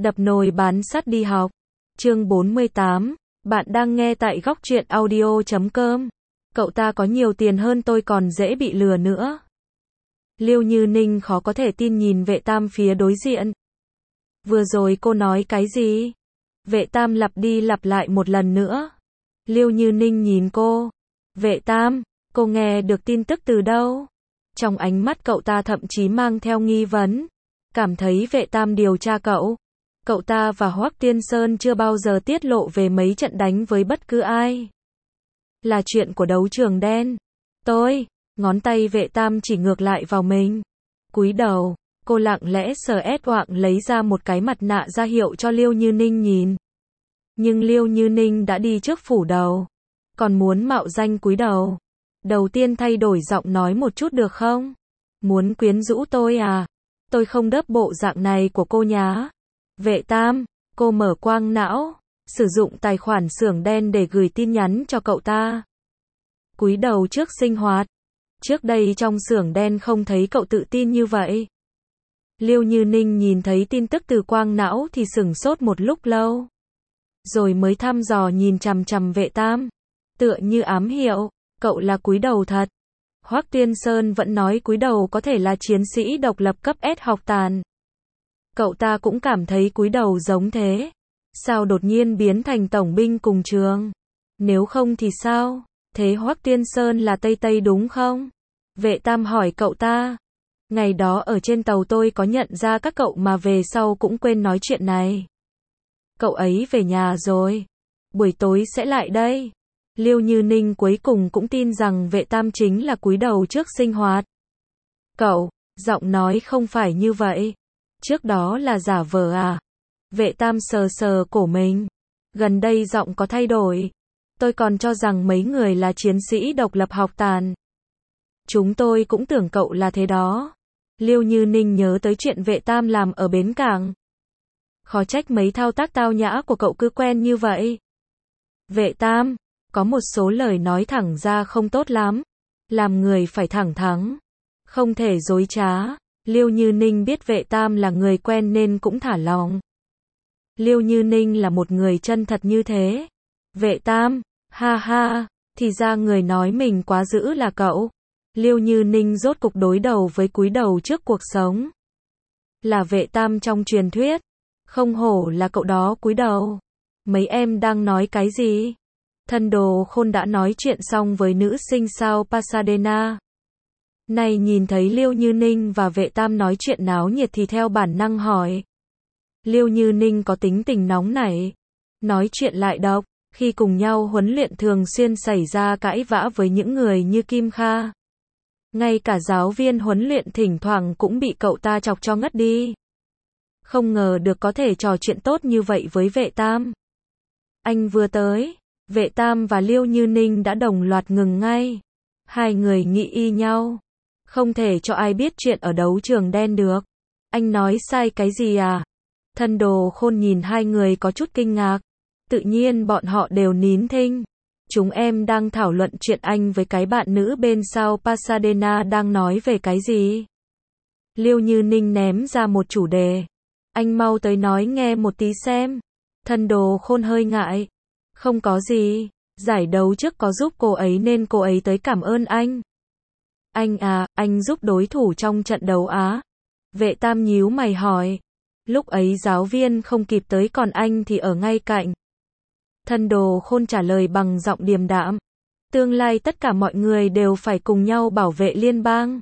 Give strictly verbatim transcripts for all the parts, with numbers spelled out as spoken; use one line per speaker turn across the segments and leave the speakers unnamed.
Đập nồi bán sắt đi học. Chương bốn mươi tám. Bạn đang nghe tại góc truyện audio chấm com. Cậu ta có nhiều tiền hơn tôi còn dễ bị lừa nữa. Liêu Như Ninh khó có thể tin nhìn Vệ Tam phía đối diện. Vừa rồi cô nói cái gì? Vệ Tam lặp đi lặp lại một lần nữa. Liêu Như Ninh nhìn cô. Vệ Tam, cô nghe được tin tức từ đâu? Trong ánh mắt cậu ta thậm chí mang theo nghi vấn. Cảm thấy Vệ Tam điều tra cậu. Cậu ta và Hoắc Tiên Sơn chưa bao giờ tiết lộ về mấy trận đánh với bất cứ ai. Là chuyện của đấu trường đen. Tôi, ngón tay Vệ Tam chỉ ngược lại vào mình. Cúi đầu, cô lặng lẽ sờ ét oạng lấy ra một cái mặt nạ ra hiệu cho Liêu Như Ninh nhìn. Nhưng Liêu Như Ninh đã đi trước phủ đầu. Còn muốn mạo danh cúi đầu. Đầu tiên thay đổi giọng nói một chút được không? Muốn quyến rũ tôi à? Tôi không đớp bộ dạng này của cô nhá. Vệ Tam, cô mở quang não, sử dụng tài khoản xưởng đen để gửi tin nhắn cho cậu ta. Cúi đầu trước sinh hoạt. Trước đây trong xưởng đen không thấy cậu tự tin như vậy. Liêu Như Ninh nhìn thấy tin tức từ quang não thì sửng sốt một lúc lâu. Rồi mới thăm dò nhìn chằm chằm Vệ Tam. Tựa như ám hiệu, cậu là cúi đầu thật. Hoắc Tiên Sơn vẫn nói cúi đầu có thể là chiến sĩ độc lập cấp S học tàn. Cậu ta cũng cảm thấy cúi đầu giống thế. Sao đột nhiên biến thành tổng binh cùng trường? Nếu không thì sao? Thế Hoắc Tiên Sơn là Tây Tây đúng không? Vệ Tam hỏi cậu ta. Ngày đó ở trên tàu tôi có nhận ra các cậu mà về sau cũng quên nói chuyện này. Cậu ấy về nhà rồi. Buổi tối sẽ lại đây. Liêu Như Ninh cuối cùng cũng tin rằng Vệ Tam chính là cúi đầu trước sinh hoạt. Cậu, giọng nói không phải như vậy. Trước đó là giả vờ à? Vệ Tam sờ sờ cổ mình. Gần đây giọng có thay đổi. Tôi còn cho rằng mấy người là chiến sĩ độc lập học tàn. Chúng tôi cũng tưởng cậu là thế đó. Liêu Như Ninh nhớ tới chuyện Vệ Tam làm ở bến cảng. Khó trách mấy thao tác tao nhã của cậu cứ quen như vậy. Vệ Tam, có một số lời nói thẳng ra không tốt lắm. Làm người phải thẳng thắn. Không thể dối trá. Liêu Như Ninh biết Vệ Tam là người quen nên cũng thả lòng. Liêu Như Ninh là một người chân thật như thế. Vệ Tam, ha ha, thì ra người nói mình quá dữ là cậu. Liêu Như Ninh rốt cục đối đầu với cúi đầu trước cuộc sống. Là Vệ Tam trong truyền thuyết. Không hổ là cậu đó cúi đầu. Mấy em đang nói cái gì? Thân Đồ Khôn đã nói chuyện xong với nữ sinh sao Pasadena. Này nhìn thấy Liêu Như Ninh và Vệ Tam nói chuyện náo nhiệt thì theo bản năng hỏi. Liêu Như Ninh có tính tình nóng nảy. Nói chuyện lại độc. Khi cùng nhau huấn luyện thường xuyên xảy ra cãi vã với những người như Kim Kha. Ngay cả giáo viên huấn luyện thỉnh thoảng cũng bị cậu ta chọc cho ngất đi. Không ngờ được có thể trò chuyện tốt như vậy với Vệ Tam. Anh vừa tới. Vệ Tam và Liêu Như Ninh đã đồng loạt ngừng ngay. Hai người nghĩ y nhau. Không thể cho ai biết chuyện ở đấu trường đen được. Anh nói sai cái gì à? Thân Đồ Khôn nhìn hai người có chút kinh ngạc. Tự nhiên bọn họ đều nín thinh. Chúng em đang thảo luận chuyện anh với cái bạn nữ bên sau Pasadena đang nói về cái gì? Liêu Như Ninh ném ra một chủ đề. Anh mau tới nói nghe một tí xem. Thân Đồ Khôn hơi ngại. Không có gì. Giải đấu trước có giúp cô ấy nên cô ấy tới cảm ơn anh. Anh à, anh giúp đối thủ trong trận đấu á? Vệ Tam nhíu mày hỏi. Lúc ấy giáo viên không kịp tới còn anh thì ở ngay cạnh. Thân Đồ Khôn trả lời bằng giọng điềm đạm. Tương lai tất cả mọi người đều phải cùng nhau bảo vệ liên bang.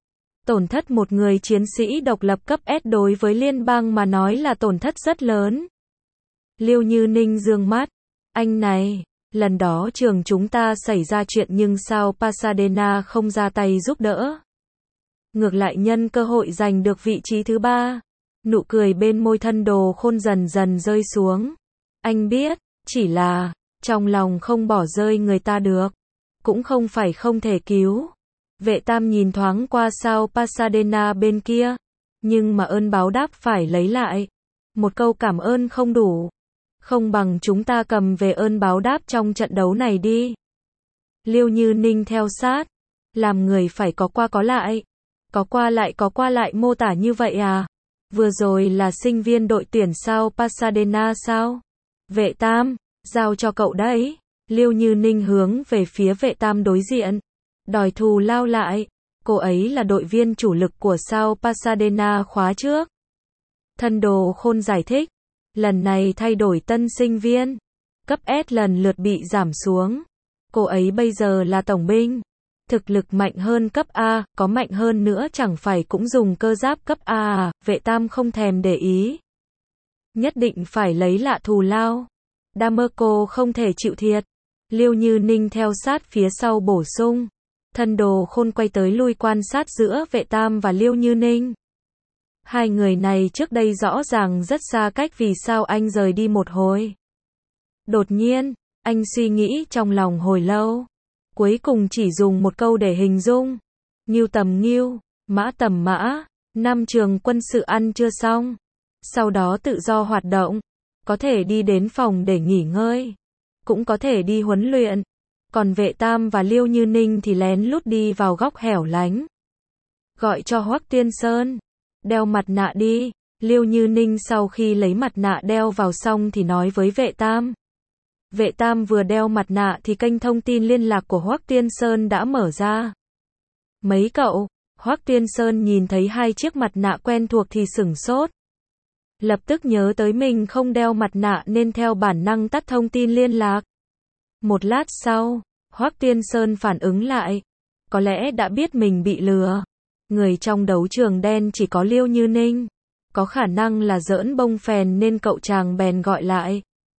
Tổn thất một người chiến sĩ độc lập cấp S đối với liên bang mà nói là tổn thất rất lớn. Liêu Như Ninh dương mắt. Anh này, lần đó trường chúng ta xảy ra chuyện nhưng sao Pasadena không ra tay giúp đỡ? Ngược lại nhân cơ hội giành được vị trí thứ ba. Nụ cười bên môi Thân Đồ Khôn dần dần rơi xuống. Anh biết, chỉ là, trong lòng không bỏ rơi người ta được. Cũng không phải không thể cứu. Vệ Tam nhìn thoáng qua sao Pasadena bên kia. Nhưng mà ơn báo đáp phải lấy lại. Một câu cảm ơn không đủ. Không bằng chúng ta cầm về ơn báo đáp trong trận đấu này đi. Liêu Như Ninh theo sát. Làm người phải có qua có lại. Có qua lại có qua lại mô tả như vậy à? Vừa rồi là sinh viên đội tuyển sao Pasadena sao? Vệ Tam, giao cho cậu đấy. Liêu Như Ninh hướng về phía Vệ Tam đối diện. Đòi thù lao lại. Cô ấy là đội viên chủ lực của sao Pasadena khóa trước. Thân Đồ Khôn giải thích. Lần này thay đổi tân sinh viên. Cấp S lần lượt bị giảm xuống. Cô ấy bây giờ là tổng binh. Thực lực mạnh hơn cấp A, có mạnh hơn nữa chẳng phải cũng dùng cơ giáp cấp A à, Vệ Tam không thèm để ý. Nhất định phải lấy lạ thù lao. Damerco không thể chịu thiệt. Liêu Như Ninh theo sát phía sau bổ sung. Thân Đồ Khôn quay tới lui quan sát giữa Vệ Tam và Liêu Như Ninh. Hai người này trước đây rõ ràng rất xa cách, vì sao anh rời đi một hồi. Đột nhiên, anh suy nghĩ trong lòng hồi lâu. Cuối cùng chỉ dùng một câu để hình dung. Ngưu tầm ngưu, mã tầm mã, năm trường quân sự ăn chưa xong. Sau đó tự do hoạt động. Có thể đi đến phòng để nghỉ ngơi. Cũng có thể đi huấn luyện. Còn Vệ Tam và Liêu Như Ninh thì lén lút đi vào góc hẻo lánh. Gọi cho Hoắc Tiên Sơn. Đeo mặt nạ đi. Liêu Như Ninh sau khi lấy mặt nạ đeo vào xong thì nói với Vệ Tam. Vệ Tam vừa đeo mặt nạ thì kênh thông tin liên lạc của Hoắc Tiên Sơn đã mở ra. Mấy cậu, Hoắc Tiên Sơn nhìn thấy hai chiếc mặt nạ quen thuộc thì sửng sốt. Lập tức nhớ tới mình không đeo mặt nạ nên theo bản năng tắt thông tin liên lạc. Một lát sau, Hoắc Tiên Sơn phản ứng lại. Có lẽ đã biết mình bị lừa. Người trong đấu trường đen chỉ có Liêu Như Ninh. Có khả năng là giỡn bông phèn nên cậu chàng bèn gọi lại.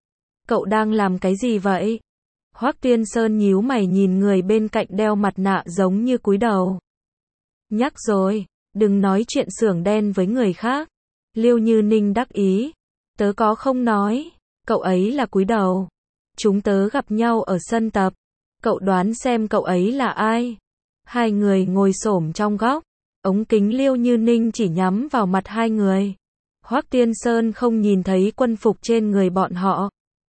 Cậu đang làm cái gì vậy? Hoắc Tiên Sơn nhíu mày nhìn người bên cạnh đeo mặt nạ giống như cúi đầu. Nhắc rồi, đừng nói chuyện xưởng đen với người khác. Liêu Như Ninh đắc ý. Tớ có không nói, cậu ấy là cúi đầu. Chúng tớ gặp nhau ở sân tập. Cậu đoán xem cậu ấy là ai? Hai người ngồi xổm trong góc. Ống kính Liêu Như Ninh chỉ nhắm vào mặt hai người. Hoắc Tiên Sơn không nhìn thấy quân phục trên người bọn họ.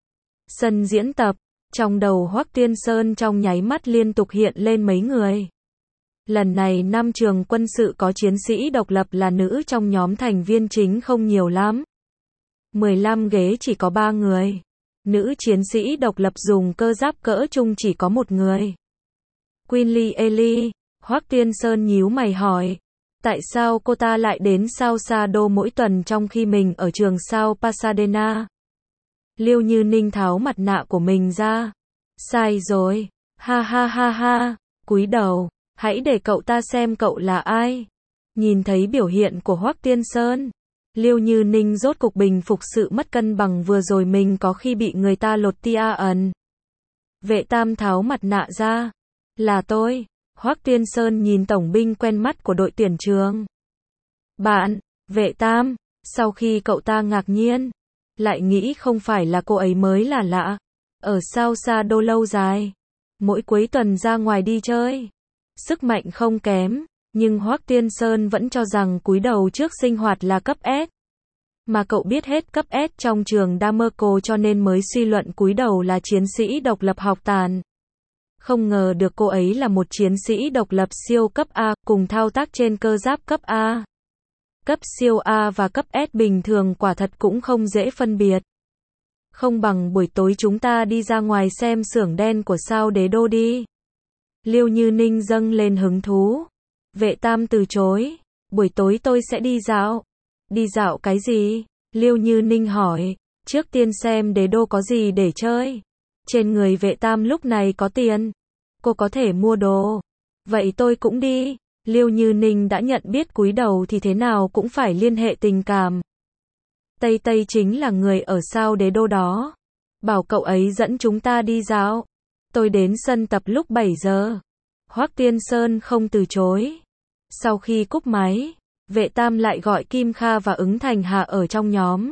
Sân diễn tập, trong đầu Hoắc Tiên Sơn trong nháy mắt liên tục hiện lên mấy người. Lần này năm trường quân sự có chiến sĩ độc lập là nữ trong nhóm thành viên chính không nhiều lắm. mười lăm ghế chỉ có ba người. Nữ chiến sĩ độc lập dùng cơ giáp cỡ trung chỉ có một người. Quinly Ellie, Hoắc Tiên Sơn nhíu mày hỏi. Tại sao cô ta lại đến sao Sado mỗi tuần trong khi mình ở trường sao Pasadena? Liêu Như Ninh tháo mặt nạ của mình ra. Sai rồi. Ha ha ha ha. Cúi đầu. Hãy để cậu ta xem cậu là ai. Nhìn thấy biểu hiện của Hoắc Tiên Sơn. Liêu Như Ninh rốt cục bình phục sự mất cân bằng vừa rồi mình có khi bị người ta lột tia ẩn. Vệ Tam tháo mặt nạ ra. Là tôi. Hoắc Tiên Sơn nhìn tổng binh quen mắt của đội tuyển trường. Bạn, Vệ Tam. Sau khi cậu ta ngạc nhiên. Lại nghĩ không phải là cô ấy mới là lạ. Ở sao xa đô lâu dài. Mỗi cuối tuần ra ngoài đi chơi. Sức mạnh không kém. Nhưng Hoắc Tiên Sơn vẫn cho rằng cúi đầu trước sinh hoạt là cấp S. Mà cậu biết hết cấp S trong trường Damerco cho nên mới suy luận cúi đầu là chiến sĩ độc lập học tàn. Không ngờ được cô ấy là một chiến sĩ độc lập siêu cấp A, cùng thao tác trên cơ giáp cấp A. Cấp siêu A và cấp S bình thường quả thật cũng không dễ phân biệt. Không bằng buổi tối chúng ta đi ra ngoài xem xưởng đen của sao Đế Đô đi. Liêu Như Ninh dâng lên hứng thú. Vệ Tam từ chối. Buổi tối tôi sẽ đi dạo. Đi dạo cái gì? Liêu Như Ninh hỏi. Trước tiên xem Đế Đô có gì để chơi. Trên người Vệ Tam lúc này có tiền. Cô có thể mua đồ. Vậy tôi cũng đi. Liêu Như Ninh đã nhận biết cúi đầu thì thế nào cũng phải liên hệ tình cảm. Tây Tây chính là người ở sao Đế Đô đó. Bảo cậu ấy dẫn chúng ta đi dạo. Tôi đến sân tập lúc bảy giờ. Hoắc Tiên Sơn không từ chối. Sau khi cúp máy, Vệ Tam lại gọi Kim Kha và Ứng Thành Hà ở trong nhóm.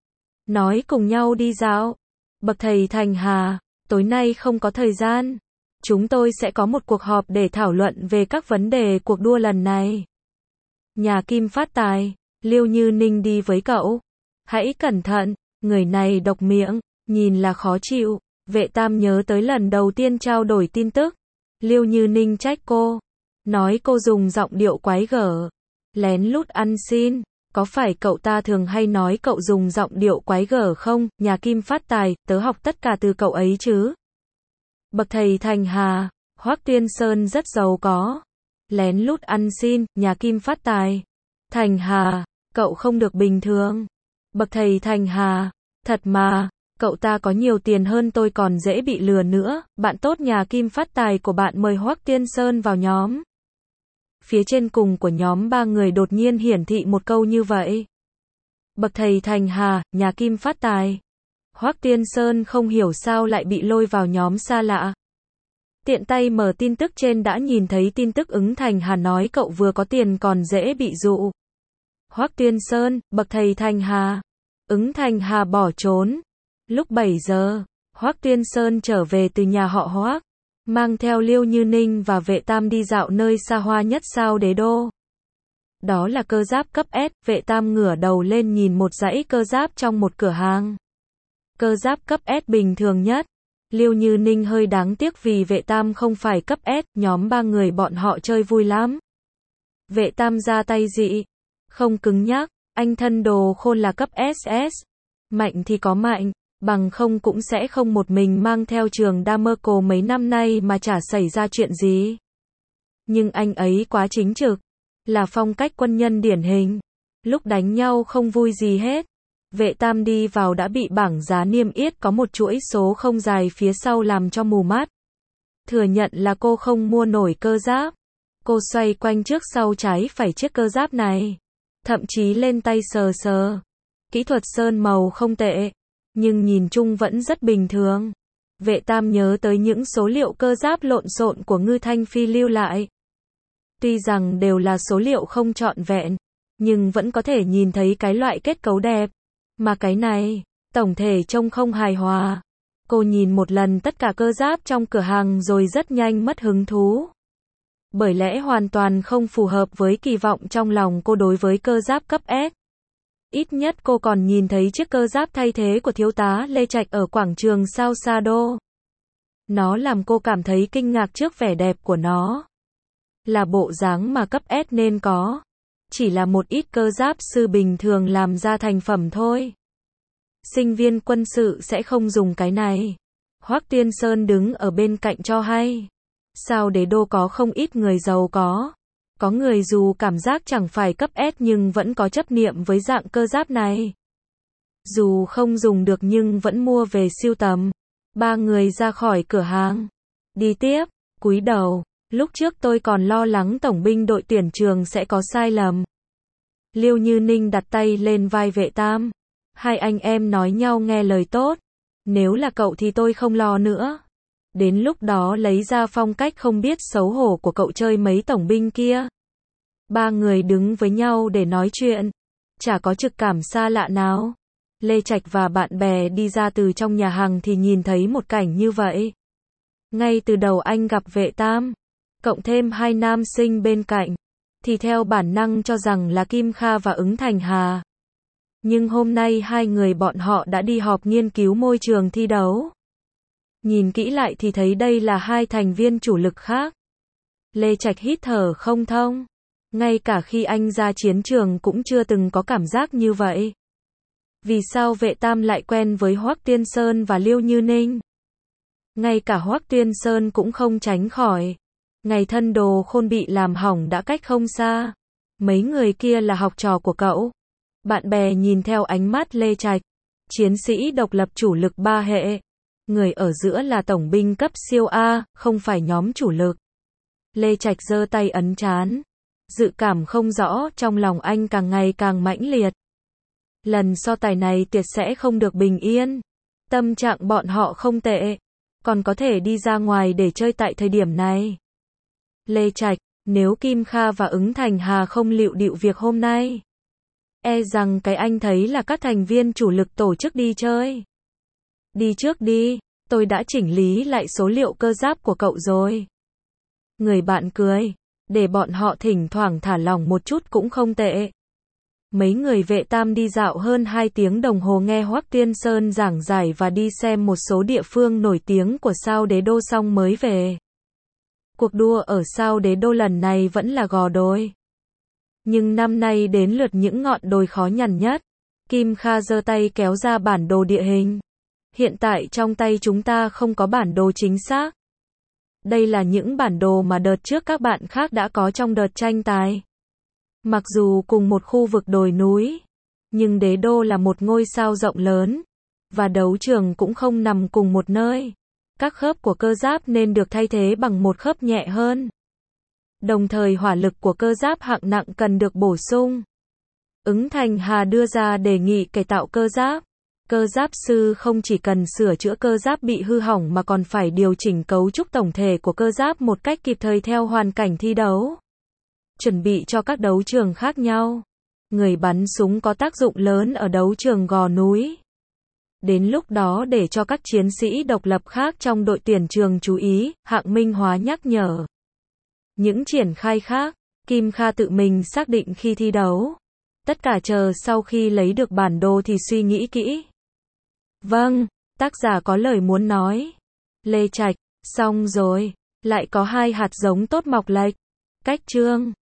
Nói cùng nhau đi dạo. Bậc thầy Thành Hà, tối nay không có thời gian. Chúng tôi sẽ có một cuộc họp để thảo luận về các vấn đề cuộc đua lần này. Nhà Kim phát tài, Liêu Như Ninh đi với cậu. Hãy cẩn thận, người này độc miệng, nhìn là khó chịu. Vệ Tam nhớ tới lần đầu tiên trao đổi tin tức. Liêu Như Ninh trách cô. Nói cô dùng giọng điệu quái gở. Lén lút ăn xin. có phải cậu ta thường hay nói cậu dùng giọng điệu quái gở không? Nhà Kim phát tài, tớ học tất cả từ cậu ấy chứ. Bậc thầy Thành Hà, Hoắc Tiên Sơn rất giàu có. Lén lút ăn xin, nhà Kim phát tài. Thành Hà, cậu không được bình thường. Bậc thầy Thành Hà, thật mà, cậu ta có nhiều tiền hơn tôi còn dễ bị lừa nữa. Bạn tốt nhà Kim phát tài của bạn mời Hoắc Tiên Sơn vào nhóm. Phía trên cùng của nhóm ba người đột nhiên hiển thị một câu như vậy. Bậc thầy Thành Hà, nhà Kim phát tài. Hoắc Tiên Sơn không hiểu sao lại bị lôi vào nhóm xa lạ. Tiện tay mở tin tức trên đã nhìn thấy tin tức Ứng Thành Hà nói cậu vừa có tiền còn dễ bị dụ. Hoắc Tiên Sơn, bậc thầy Thành Hà. Ứng Thành Hà bỏ trốn. Lúc bảy giờ, Hoắc Tiên Sơn trở về từ nhà họ Hoắc, mang theo Liêu Như Ninh và Vệ Tam đi dạo nơi xa hoa nhất Sao Đế Đô. Đó là cơ giáp cấp S, Vệ Tam ngửa đầu lên nhìn một dãy cơ giáp trong một cửa hàng. Cơ giáp cấp S bình thường nhất. Liêu Như Ninh hơi đáng tiếc vì Vệ Tam không phải cấp S, nhóm ba người bọn họ chơi vui lắm. Vệ Tam ra tay dị, không cứng nhắc, anh thân đồ khôn là cấp ét ét. Mạnh thì có mạnh, bằng không cũng sẽ không một mình mang theo trường Damerco mấy năm nay mà chả xảy ra chuyện gì. Nhưng anh ấy quá chính trực, là phong cách quân nhân điển hình. Lúc đánh nhau không vui gì hết. Vệ Tam đi vào đã bị bảng giá niêm yết có một chuỗi số không dài phía sau làm cho mù mắt. Thừa nhận là cô không mua nổi cơ giáp. Cô xoay quanh trước sau trái phải chiếc cơ giáp này. Thậm chí lên tay sờ sờ. Kỹ thuật sơn màu không tệ, nhưng nhìn chung vẫn rất bình thường. Vệ Tam nhớ tới những số liệu cơ giáp lộn xộn của Ngư Thanh Phi lưu lại. Tuy rằng đều là số liệu không trọn vẹn, nhưng vẫn có thể nhìn thấy cái loại kết cấu đẹp. Mà cái này, tổng thể trông không hài hòa. Cô nhìn một lần tất cả cơ giáp trong cửa hàng rồi rất nhanh mất hứng thú. Bởi lẽ hoàn toàn không phù hợp với kỳ vọng trong lòng cô đối với cơ giáp cấp S. Ít nhất cô còn nhìn thấy chiếc cơ giáp thay thế của thiếu tá Lê Trạch ở quảng trường Sao Sa Đô. Nó làm cô cảm thấy kinh ngạc trước vẻ đẹp của nó. Là bộ dáng mà cấp S nên có. Chỉ là một ít cơ giáp sư bình thường làm ra thành phẩm thôi. Sinh viên quân sự sẽ không dùng cái này. Hoắc Tiên Sơn đứng ở bên cạnh cho hay. Sao Đế Đô có không ít người giàu có. Có người dù cảm giác chẳng phải cấp S nhưng vẫn có chấp niệm với dạng cơ giáp này. Dù không dùng được nhưng vẫn mua về sưu tầm. Ba người ra khỏi cửa hàng. Đi tiếp, cúi đầu. Lúc trước tôi còn lo lắng tổng binh đội tuyển trường sẽ có sai lầm. Liêu Như Ninh đặt tay lên vai Vệ Tam. Hai anh em nói nhau nghe lời tốt. Nếu là cậu thì tôi không lo nữa. Đến lúc đó lấy ra phong cách không biết xấu hổ của cậu chơi mấy tổng binh kia. Ba người đứng với nhau để nói chuyện. Chả có trực cảm xa lạ nào. Lê Trạch và bạn bè đi ra từ trong nhà hàng thì nhìn thấy một cảnh như vậy. Ngay từ đầu anh gặp Vệ Tam, cộng thêm hai nam sinh bên cạnh, thì theo bản năng cho rằng là Kim Kha và Ứng Thành Hà. Nhưng hôm nay hai người bọn họ đã đi họp nghiên cứu môi trường thi đấu. Nhìn kỹ lại thì thấy đây là hai thành viên chủ lực khác. Lê Trạch hít thở không thông. Ngay cả khi anh ra chiến trường cũng chưa từng có cảm giác như vậy. Vì sao Vệ Tam lại quen với Hoắc Tiên Sơn và Liêu Như Ninh? Ngay cả Hoắc Tiên Sơn cũng không tránh khỏi. Ngày thân đồ khôn bị làm hỏng đã cách không xa. Mấy người kia là học trò của cậu. Bạn bè nhìn theo ánh mắt Lê Trạch. Chiến sĩ độc lập chủ lực ba hệ. Người ở giữa là tổng binh cấp siêu A, không phải nhóm chủ lực. Lê Trạch giơ tay ấn trán. Dự cảm không rõ trong lòng anh càng ngày càng mãnh liệt. Lần so tài này tuyệt sẽ không được bình yên. Tâm trạng bọn họ không tệ. Còn có thể đi ra ngoài để chơi tại thời điểm này. Lê Trạch, nếu Kim Kha và Ứng Thành Hà không lịu địu việc hôm nay, e rằng cái anh thấy là các thành viên chủ lực tổ chức đi chơi. Đi trước đi, tôi đã chỉnh lý lại số liệu cơ giáp của cậu rồi. Người bạn cười, để bọn họ thỉnh thoảng thả lỏng một chút cũng không tệ. Mấy người Vệ Tam đi dạo hơn hai tiếng đồng hồ nghe Hoắc Tiên Sơn giảng giải và đi xem một số địa phương nổi tiếng của Sao Đế Đô xong mới về. Cuộc đua ở Sao Đế Đô lần này vẫn là gò đồi. Nhưng năm nay đến lượt những ngọn đồi khó nhằn nhất. Kim Kha giơ tay kéo ra bản đồ địa hình. Hiện tại trong tay chúng ta không có bản đồ chính xác. Đây là những bản đồ mà đợt trước các bạn khác đã có trong đợt tranh tài. Mặc dù cùng một khu vực đồi núi, nhưng đế đô là một ngôi sao rộng lớn, và đấu trường cũng không nằm cùng một nơi. Các khớp của cơ giáp nên được thay thế bằng một khớp nhẹ hơn. Đồng thời hỏa lực của cơ giáp hạng nặng cần được bổ sung. Ứng Thành Hà đưa ra đề nghị cải tạo cơ giáp. Cơ giáp sư không chỉ cần sửa chữa cơ giáp bị hư hỏng mà còn phải điều chỉnh cấu trúc tổng thể của cơ giáp một cách kịp thời theo hoàn cảnh thi đấu. Chuẩn bị cho các đấu trường khác nhau. Người bắn súng có tác dụng lớn ở đấu trường gò núi. Đến lúc đó để cho các chiến sĩ độc lập khác trong đội tuyển trường chú ý, Hạng Minh Hóa nhắc nhở. Những triển khai khác, Kim Kha tự mình xác định khi thi đấu. Tất cả chờ sau khi lấy được bản đồ thì suy nghĩ kỹ. Vâng, tác giả có lời muốn nói. Lê Trạch, xong rồi, lại có hai hạt giống tốt mọc lệch. Cách chương